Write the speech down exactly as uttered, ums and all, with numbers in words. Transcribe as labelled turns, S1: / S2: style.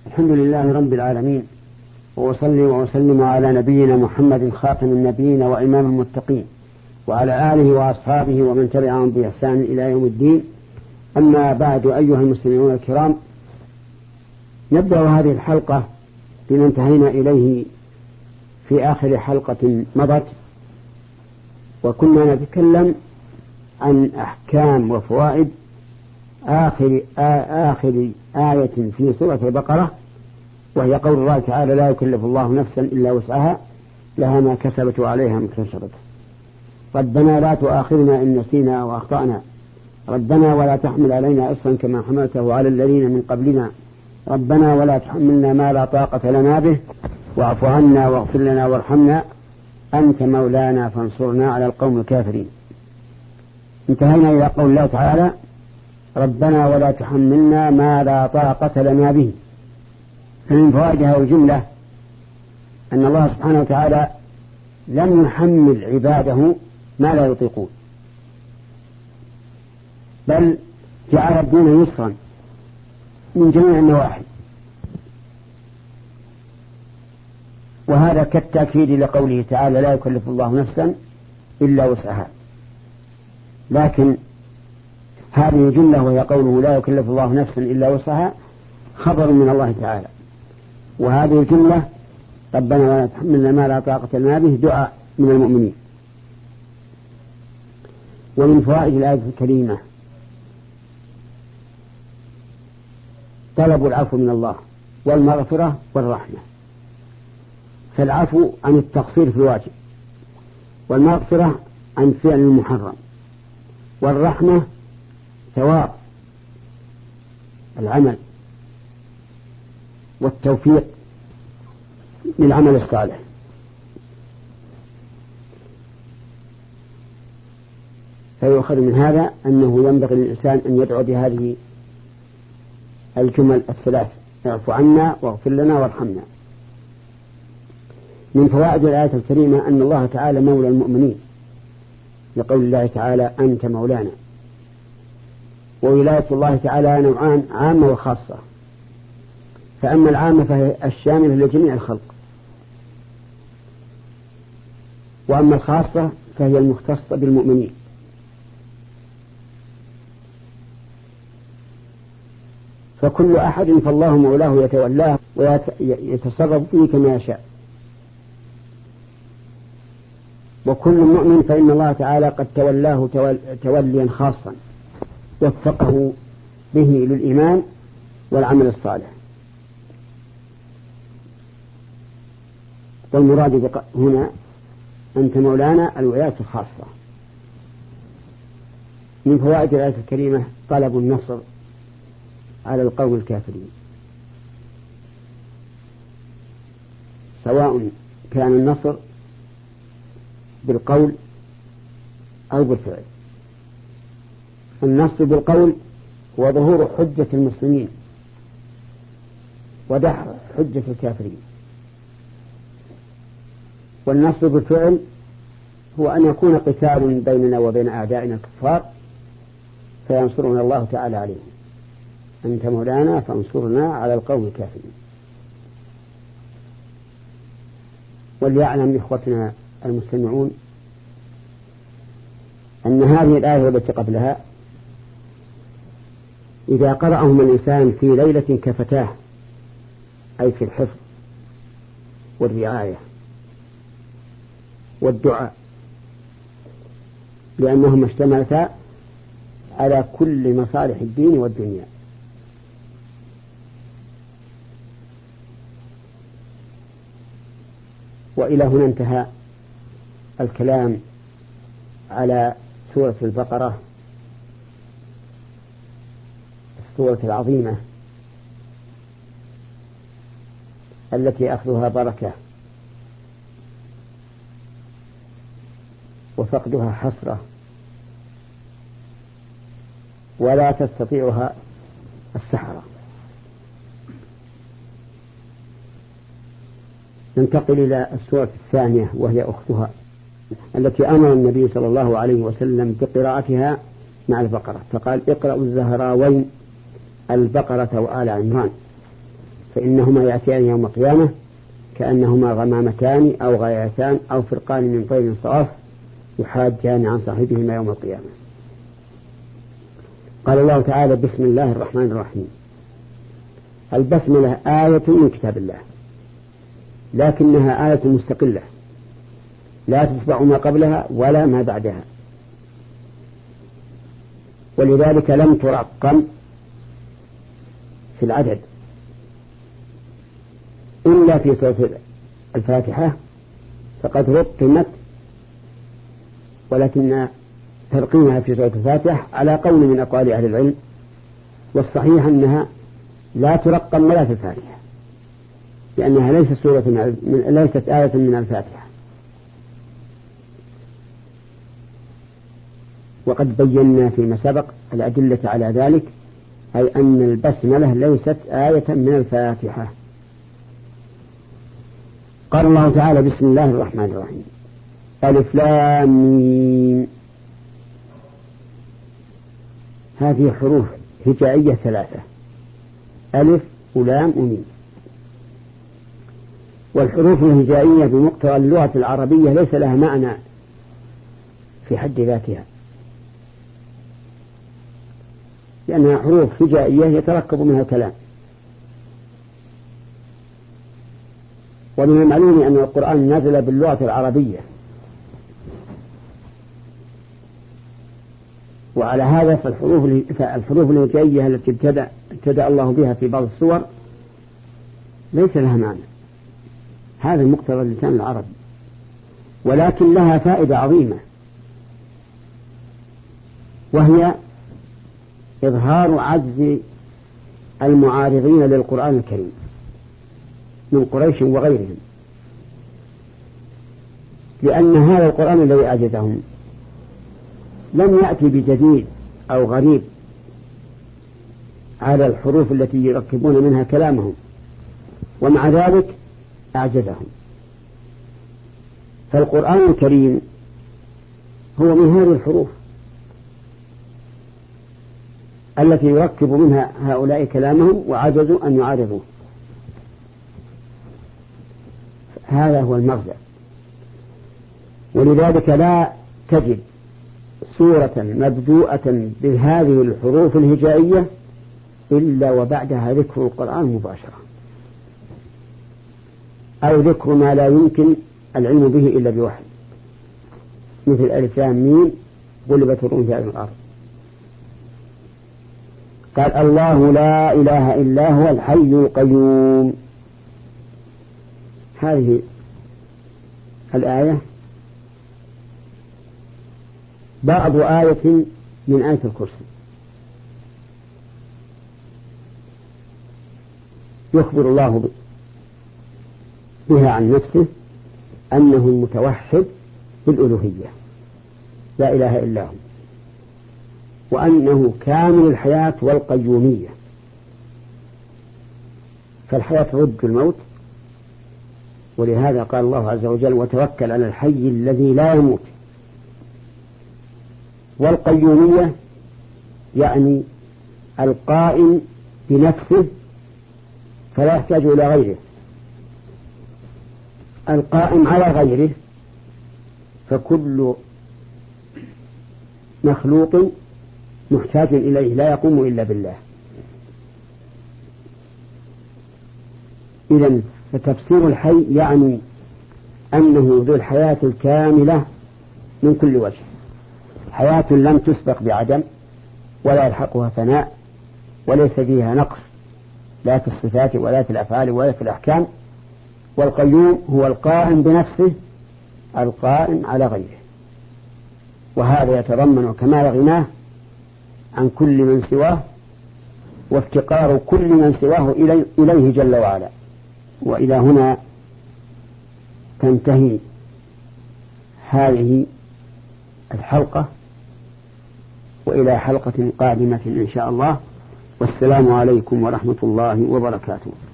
S1: الحمد لله رب العالمين، وأصلي وأسلم على نبينا محمد خاتم النبيين وإمام المتقين، وعلى آله وأصحابه ومن تبعهم بإحسان إلى يوم الدين. أما بعد، أيها المسلمون الكرام، نبدأ هذه الحلقة بما انتهينا إليه في آخر حلقة مضت، وكنا نتكلم عن أحكام وفوائد آخر آخر آية في سورة البقرة، وهي قول الله تعالى: لا يكلف الله نفسا إلا وسعها لها ما كسبت وعليها ما اكتسبت. ربنا لا تؤاخذنا إن نسينا أو أخطأنا، ربنا ولا تحمل علينا إصرا كما حملته على الذين من قبلنا، ربنا ولا تحملنا ما لا طاقة لنا به، واعف عنا واغفر لنا وارحمنا أنت مولانا فانصرنا على القوم الكافرين. انتهينا إلى قول الله تعالى: ربنا ولا تحملنا ما لا طاقة لنا به. فمن فوائدها الجملة أن الله سبحانه وتعالى لم يحمل عباده ما لا يطيقون، بل جعل الدين يسرا من جميع النواحي، وهذا كالتأكيد لقوله تعالى: لا يكلف الله نفسا إلا وسعها. لكن هذه الجملة وهي قوله لا يكلف الله نفسا إلا وسعها خبر من الله تعالى، وهذه الجملة ربنا ولا تحملنا ما لا طاقة لنا به دعاء من المؤمنين. ومن فوائد الآية الكريمة طلب العفو من الله والمغفرة والرحمة. فالعفو عن التقصير في الواجب، والمغفرة عن فعل المحرم، والرحمة ثواب العمل والتوفيق للعمل الصالح. فيؤخذ من هذا أنه ينبغي للإنسان أن يدعو بهذه الجمل الثلاث: اعفو عنا واغفر لنا وارحمنا. من فوائد الآية الكريمة أن الله تعالى مولى المؤمنين، لقول الله تعالى: أنت مولانا. وولاية الله تعالى نوعان: عامة وخاصة. فأما العامة فهي الشاملة لجميع الخلق، وأما الخاصة فهي المختصة بالمؤمنين. فكل أحد فالله مولاه يتولاه ويتصرف فيه كما يشاء، وكل مؤمن فإن الله تعالى قد تولاه توليا خاصا وفقه به للإيمان والعمل الصالح. والمراد هنا أنت مولانا الولاية الخاصة. من فوائد الآية الكريمة طلب النصر على القوم الكافرين، سواء كان النصر بالقول أو بالفعل. النصر بالقول هو ظهور حجة المسلمين ودحر حجة الكافرين، والنصر بالفعل هو أن يكون قتال بيننا وبين أعدائنا الكفار فينصرنا الله تعالى عليهم. أنت مولانا فانصرنا على القوم الكافرين. وليعلم إخوتنا المستمعون أن هذه الآية التي قبلها إذا قرأهم الإنسان في ليلة كفتاه، أي في الحفظ والرعاية والدعاء، لأنهما اشتملتا على كل مصالح الدين والدنيا. وإلى هنا انتهى الكلام على سورة البقرة، السورة العظيمة التي أخذها بركة وفقدها حسرة ولا تستطيعها السحرة. ننتقل إلى السورة الثانية وهي أختها، التي أمر النبي صلى الله عليه وسلم بقراءتها مع البقرة، فقال: اقرأوا الزهراوين البقرة وآل عمران. فإنهما يأتيان يوم القيامة كأنهما غمامتان أو غايتان أو فرقان من طير صاف يحاجان عن صاحبهما يوم القيامة. قال الله تعالى: بسم الله الرحمن الرحيم. البسملة آية من كتاب الله، لكنها آية مستقلة لا تتبع ما قبلها ولا ما بعدها، ولذلك لم ترقم في العدد إلا في سورة الفاتحة فقد رقمت، ولكن ترقيمها في سورة الفاتحة على قول من أقوال أهل العلم، والصحيح أنها لا ترقم ولا في الفاتحة، لأنها ليست سورة من ليست آية من الفاتحة. وقد بينا فيما سبق الأدلة على ذلك، أي أن البسملة ليست آية من الفاتحة. قال الله تعالى: بسم الله الرحمن الرحيم. ألف لام ميم. هذه حروف هجائية ثلاثة: ألف ولام وميم. والحروف الهجائية بمقتضى اللغة العربية ليس لها معنى في حد ذاتها، لأنها حروف هجائية يتركب منها الكلام. ومن المعلوم أن القرآن نزل باللغة العربية، وعلى هذا فالحروف الحروف الهجائية التي ابتدأ ابتدأ الله بها في بعض السور ليس لها معنى، هذا مقتضى اللسان العربي، ولكن لها فائدة عظيمة، وهي إظهار عجز المعارضين للقرآن الكريم من قريش وغيرهم، لأن هذا القرآن الذي أعجزهم لم يأتي بجديد أو غريب على الحروف التي يركبون منها كلامهم، ومع ذلك أعجزهم. فالقرآن الكريم هو من هذه الحروف التي يركب منها هؤلاء كلامهم وعجزوا أن يعارضوه. هذا هو المغزى، ولذلك لا تجد سورة مبدوءة بهذه الحروف الهجائية إلا وبعدها ذكر القرآن مباشرة، أو ذكر ما لا يمكن العلم به إلا بوحي، مثل ألف لام ميم غلبت الروم في الأرض. قال: الله لا إله إلا هو الحي القيوم. هذه الآية بعض آية من آية الكرسي، يخبر الله بها عن نفسه أنه المتوحد بالألوهية لا إله إلا هو، وأنه كامل الحياة والقيومية، فالحياة ضد الموت، ولهذا قال الله عز وجل: وتوكل على الحي الذي لا يموت. والقيومية يعني القائم بنفسه فلا يحتاج إلى غيره، القائم على غيره، فكل مخلوق محتاج إليه لا يقوم إلا بالله. إذن فتفسير الحي يعني أنه ذو الحياة الكاملة من كل وجه، حياة لم تسبق بعدم ولا يلحقها فناء، وليس فيها نقص لا في الصفات ولا في الأفعال ولا في الأحكام. والقيوم هو القائم بنفسه القائم على غيره، وهذا يتضمن كمال غناه عن كل من سواه وافتقار كل من سواه إليه جل وعلا. وإلى هنا تنتهي هذه الحلقة، وإلى حلقة قادمة إن شاء الله، والسلام عليكم ورحمة الله وبركاته.